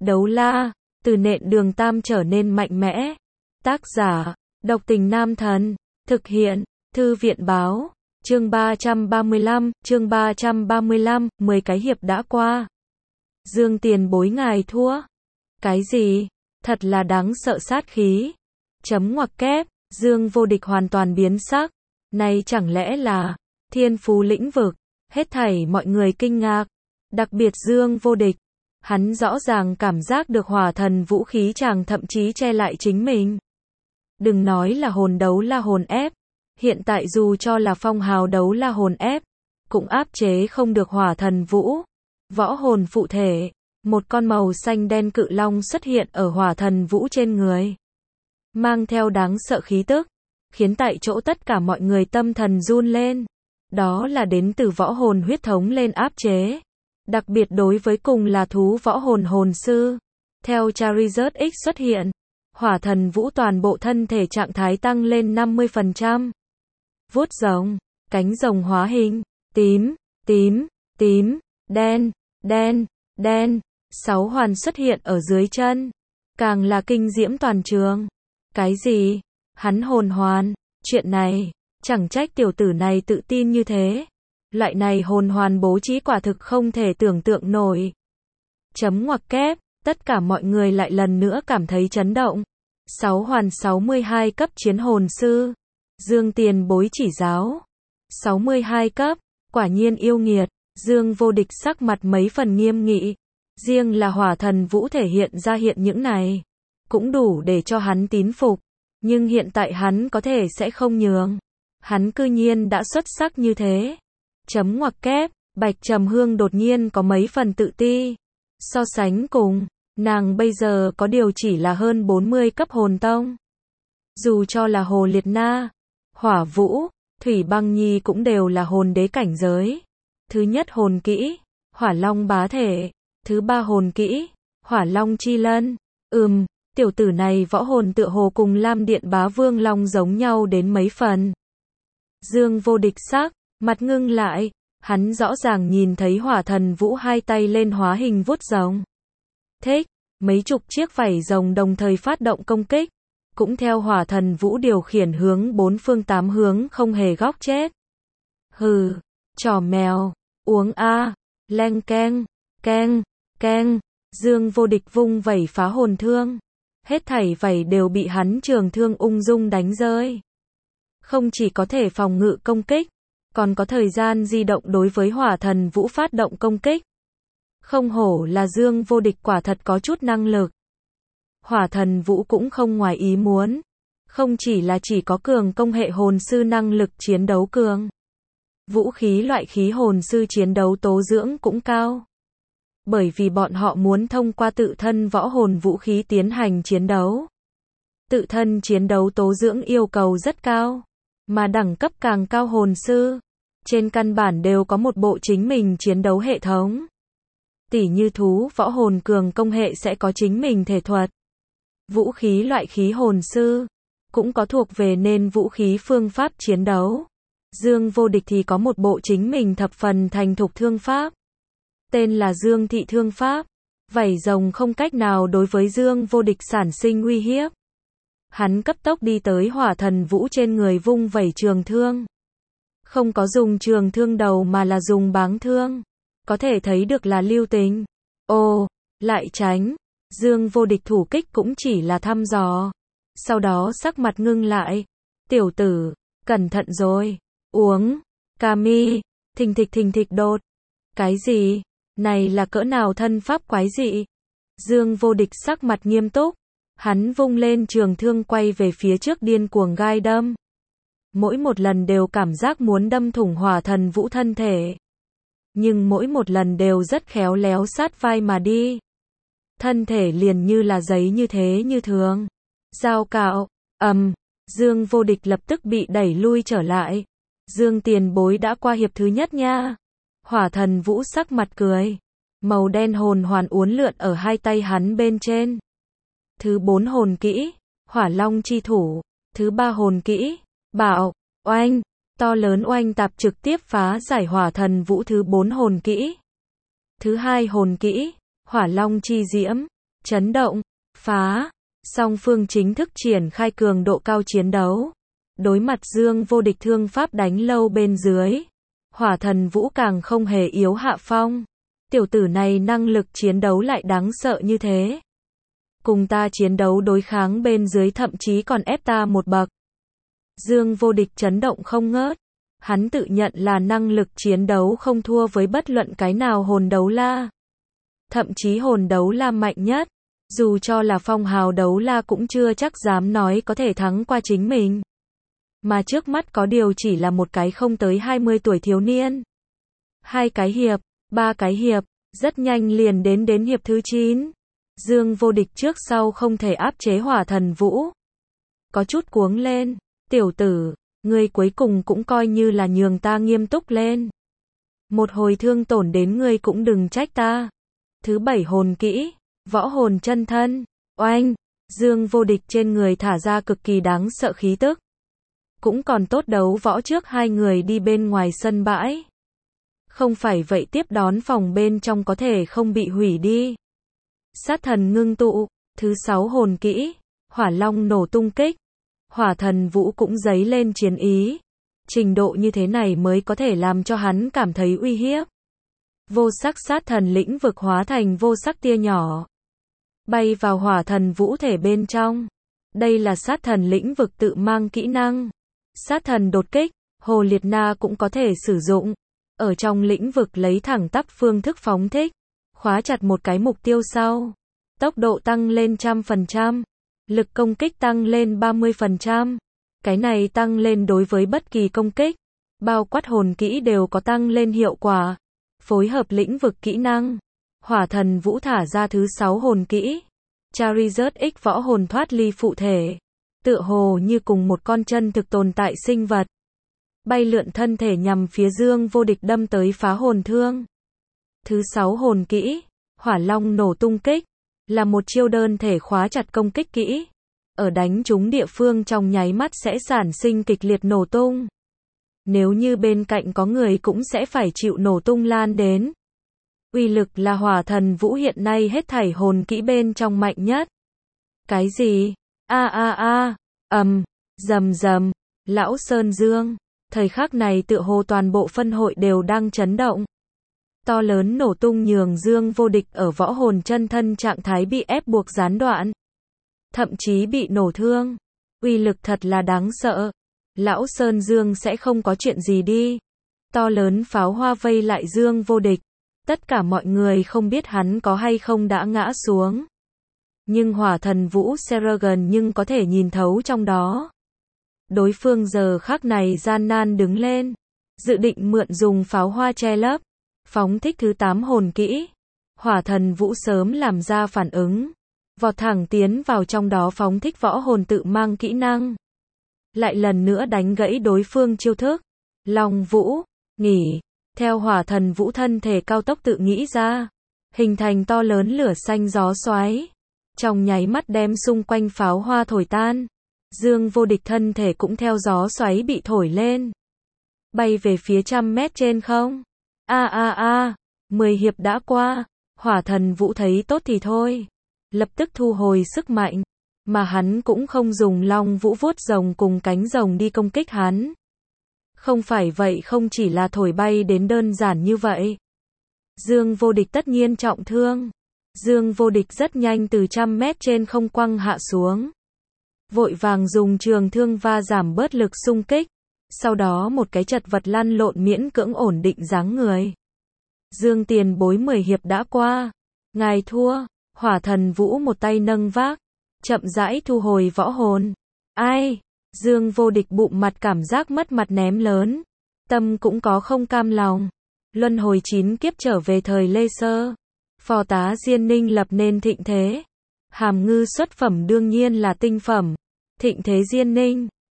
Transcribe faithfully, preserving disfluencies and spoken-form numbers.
Đấu la, từ nện đường tam trở nên mạnh mẽ. Tác giả, độc tình nam thần. Thực hiện, thư viện báo. Chương ba trăm ba mươi lăm, chương ba trăm ba mươi lăm, mười cái hiệp đã qua. Dương tiền bối ngài thua. Cái gì? Thật là đáng sợ sát khí. Chấm ngoặc kép, Dương vô địch hoàn toàn biến sắc. Này chẳng lẽ là thiên phú lĩnh vực? Hết thảy mọi người kinh ngạc. Đặc biệt Dương vô địch. Hắn rõ ràng cảm giác được hỏa thần vũ khí chàng thậm chí che lại chính mình. Đừng nói là hồn đấu la hồn ép. Hiện tại dù cho là phong hào đấu la hồn ép, cũng áp chế không được hỏa thần vũ. Võ hồn phụ thể, một con màu xanh đen cự long xuất hiện ở hỏa thần vũ trên người. Mang theo đáng sợ khí tức, khiến tại chỗ tất cả mọi người tâm thần run lên. Đó là đến từ võ hồn huyết thống lên áp chế. Đặc biệt đối với cùng là thú võ hồn hồn sư. Theo Charizard X xuất hiện, hỏa thần vũ toàn bộ thân thể trạng thái tăng lên năm mươi phần trăm. Vuốt rồng, cánh rồng hóa hình, tím, tím, tím, đen, đen, đen, sáu hoàn xuất hiện ở dưới chân. Càng là kinh diễm toàn trường. Cái gì? Hắn hồn hoàn, chuyện này, chẳng trách tiểu tử này tự tin như thế. Loại này hồn hoàn bố trí quả thực không thể tưởng tượng nổi. Chấm ngoặc kép, tất cả mọi người lại lần nữa cảm thấy chấn động. Sáu hoàn sáu mươi hai cấp chiến hồn sư. Dương tiền bối chỉ giáo. sáu mươi hai cấp, quả nhiên yêu nghiệt. Dương vô địch sắc mặt mấy phần nghiêm nghị. Riêng là hỏa thần vũ thể hiện ra hiện những này, cũng đủ để cho hắn tín phục. Nhưng hiện tại hắn có thể sẽ không nhường. Hắn cư nhiên đã xuất sắc như thế. Chấm ngoặc kép, Bạch Trầm Hương đột nhiên có mấy phần tự ti. So sánh cùng, nàng bây giờ có điều chỉ là hơn bốn mươi cấp hồn tông. Dù cho là Hồ Liệt Na, Hỏa Vũ, Thủy Băng Nhi cũng đều là hồn đế cảnh giới. Thứ nhất hồn kỹ, Hỏa Long bá thể. Thứ ba hồn kỹ, Hỏa Long chi lân. Ừm, tiểu tử này võ hồn tựa hồ cùng Lam Điện Bá Vương Long giống nhau đến mấy phần. Dương vô địch sắc, mặt ngưng lại, hắn rõ ràng nhìn thấy hỏa thần vũ hai tay lên hóa hình vuốt rồng. Thích, mấy chục chiếc vảy rồng đồng thời phát động công kích, cũng theo hỏa thần vũ điều khiển hướng bốn phương tám hướng không hề góc chết. Hừ, trò mèo, uống a, leng keng, keng, keng, Dương vô địch vung vẩy phá hồn thương. Hết thảy vảy đều bị hắn trường thương ung dung đánh rơi. Không chỉ có thể phòng ngự công kích, còn có thời gian di động đối với hỏa thần vũ phát động công kích. Không hổ là Dương vô địch quả thật có chút năng lực. Hỏa thần vũ cũng không ngoài ý muốn. Không chỉ là chỉ có cường công hệ hồn sư năng lực chiến đấu cường. Vũ khí loại khí hồn sư chiến đấu tố dưỡng cũng cao. Bởi vì bọn họ muốn thông qua tự thân võ hồn vũ khí tiến hành chiến đấu. Tự thân chiến đấu tố dưỡng yêu cầu rất cao. Mà đẳng cấp càng cao hồn sư, trên căn bản đều có một bộ chính mình chiến đấu hệ thống. Tỉ như thú võ hồn cường công hệ sẽ có chính mình thể thuật. Vũ khí loại khí hồn sư, cũng có thuộc về nên vũ khí phương pháp chiến đấu. Dương vô địch thì có một bộ chính mình thập phần thành thục thương pháp. Tên là Dương thị thương pháp. Vảy rồng không cách nào đối với Dương vô địch sản sinh uy hiếp. Hắn cấp tốc đi tới hỏa thần vũ trên người vung vẩy trường thương. Không có dùng trường thương đầu mà là dùng báng thương. Có thể thấy được là lưu tình. Ồ, lại tránh. Dương vô địch thủ kích cũng chỉ là thăm dò. Sau đó sắc mặt ngưng lại. Tiểu tử, cẩn thận rồi. Uống. Kami. Thình thịch thình thịch đột. Cái gì? Này là cỡ nào thân pháp quái dị? Dương vô địch sắc mặt nghiêm túc. Hắn vung lên trường thương quay về phía trước điên cuồng gai đâm. Mỗi một lần đều cảm giác muốn đâm thủng hỏa thần vũ thân thể. Nhưng mỗi một lần đều rất khéo léo sát vai mà đi. Thân thể liền như là giấy như thế như thường. Dao cạo, ầm, um, Dương vô địch lập tức bị đẩy lui trở lại. Dương tiền bối đã qua hiệp thứ nhất nha. Hỏa thần vũ sắc mặt cười. Màu đen hồn hoàn uốn lượn ở hai tay hắn bên trên. Thứ bốn hồn kỹ, Hỏa Long chi thủ. Thứ ba hồn kỹ, Bạo, oanh. To lớn oanh tạp trực tiếp phá giải hỏa thần vũ thứ bốn hồn kỹ. Thứ hai hồn kỹ, Hỏa Long chi diễm. chấn động, phá. Song phương chính thức triển khai cường độ cao chiến đấu. Đối mặt Dương Vô Địch thương pháp đánh lâu bên dưới. Hỏa Thần Vũ càng không hề yếu hạ phong. Tiểu tử này năng lực chiến đấu lại đáng sợ như thế. Cùng ta chiến đấu đối kháng bên dưới thậm chí còn ép ta một bậc. Dương Vô Địch chấn động không ngớt. Hắn tự nhận là năng lực chiến đấu không thua với bất luận cái nào hồn đấu la. Thậm chí hồn đấu la mạnh nhất. Dù cho là phong hào đấu la cũng chưa chắc dám nói có thể thắng qua chính mình. Mà trước mắt có điều chỉ là một cái không tới hai mươi tuổi thiếu niên. Hai cái hiệp, ba cái hiệp, rất nhanh liền đến đến hiệp thứ chín. Dương Vô Địch trước sau không thể áp chế Hỏa Thần Vũ. Có chút cuống lên, tiểu tử, ngươi cuối cùng cũng coi như là nhường ta nghiêm túc lên. Một hồi thương tổn đến ngươi cũng đừng trách ta. Thứ bảy hồn kỹ, võ hồn chân thân, oanh, Dương Vô Địch trên người thả ra cực kỳ đáng sợ khí tức. Cũng còn tốt đấu võ trước hai người đi bên ngoài sân bãi. Không phải vậy tiếp đón phòng bên trong có thể không bị hủy đi. Sát thần ngưng tụ, thứ sáu hồn kỹ, hỏa long nổ tung kích. Hỏa Thần Vũ cũng dấy lên chiến ý. Trình độ như thế này mới có thể làm cho hắn cảm thấy uy hiếp. Vô sắc sát thần lĩnh vực hóa thành vô sắc tia nhỏ. Bay vào Hỏa Thần Vũ thể bên trong. Đây là sát thần lĩnh vực tự mang kỹ năng. Sát thần đột kích, Hồ Liệt Na cũng có thể sử dụng. Ở trong lĩnh vực lấy thẳng tắp phương thức phóng thích. Khóa chặt một cái mục tiêu sau. Tốc độ tăng lên trăm phần trăm. Lực công kích tăng lên ba mươi phần trăm. Cái này tăng lên đối với bất kỳ công kích. Bao quát hồn kỹ đều có tăng lên hiệu quả. Phối hợp lĩnh vực kỹ năng. Hỏa Thần Vũ thả ra thứ sáu hồn kỹ. Charizard X võ hồn thoát ly phụ thể. Tựa hồ như cùng một con chân thực tồn tại sinh vật. Bay lượn thân thể nhằm phía Dương Vô Địch đâm tới phá hồn thương. Thứ sáu hồn kỹ, hỏa long nổ tung kích, là một chiêu đơn thể khóa chặt công kích kỹ. Ở đánh trúng địa phương trong nháy mắt sẽ sản sinh kịch liệt nổ tung. Nếu như bên cạnh có người cũng sẽ phải chịu nổ tung lan đến. Uy lực là Hỏa Thần Vũ hiện nay hết thảy hồn kỹ bên trong mạnh nhất. Cái gì? A a a, ầm, rầm rầm, Lão Sơn Dương. Thời khắc này tựa hồ toàn bộ phân hội đều đang chấn động. To lớn nổ tung nhường Dương Vô Địch ở võ hồn chân thân trạng thái bị ép buộc gián đoạn. Thậm chí bị nổ thương. Uy lực thật là đáng sợ. Lão Sơn Dương sẽ không có chuyện gì đi. To lớn pháo hoa vây lại Dương Vô Địch. Tất cả mọi người không biết hắn có hay không đã ngã xuống. Nhưng Hỏa Thần Vũ Seragon nhưng có thể nhìn thấu trong đó. Đối phương giờ khắc này gian nan đứng lên. Dự định mượn dùng pháo hoa che lấp. Phóng thích thứ tám hồn kỹ. Hỏa Thần Vũ sớm làm ra phản ứng. Vọt thẳng tiến vào trong đó phóng thích võ hồn tự mang kỹ năng. Lại lần nữa đánh gãy đối phương chiêu thức. Long Vũ, nghỉ. Theo Hỏa Thần Vũ thân thể cao tốc tự nghĩ ra. Hình thành to lớn lửa xanh gió xoáy. Trong nháy mắt đem xung quanh pháo hoa thổi tan. Dương Vô Địch thân thể cũng theo gió xoáy bị thổi lên. Bay về phía trăm mét trên không. A a a, mười hiệp đã qua. Hỏa Thần Vũ thấy tốt thì thôi. Lập tức thu hồi sức mạnh. Mà hắn cũng không dùng long vũ vuốt rồng cùng cánh rồng đi công kích hắn. Không phải vậy không chỉ là thổi bay đến đơn giản như vậy. Dương Vô Địch tất nhiên trọng thương. Dương Vô Địch rất nhanh từ trăm mét trên không quăng hạ xuống. Vội vàng dùng trường thương va giảm bớt lực xung kích. Sau đó một cái chật vật lăn lộn miễn cưỡng ổn định dáng người. Dương tiền bối mười hiệp đã qua. Ngài thua. Hỏa Thần Vũ một tay nâng vác. Chậm rãi thu hồi võ hồn. Ai? Dương Vô Địch bụng mặt cảm giác mất mặt ném lớn. Tâm cũng có không cam lòng. Luân hồi chín kiếp trở về thời Lê Sơ. Phò tá Diên Ninh lập nên thịnh thế. Hàm ngư xuất phẩm đương nhiên là tinh phẩm. Thịnh thế Diên Ninh.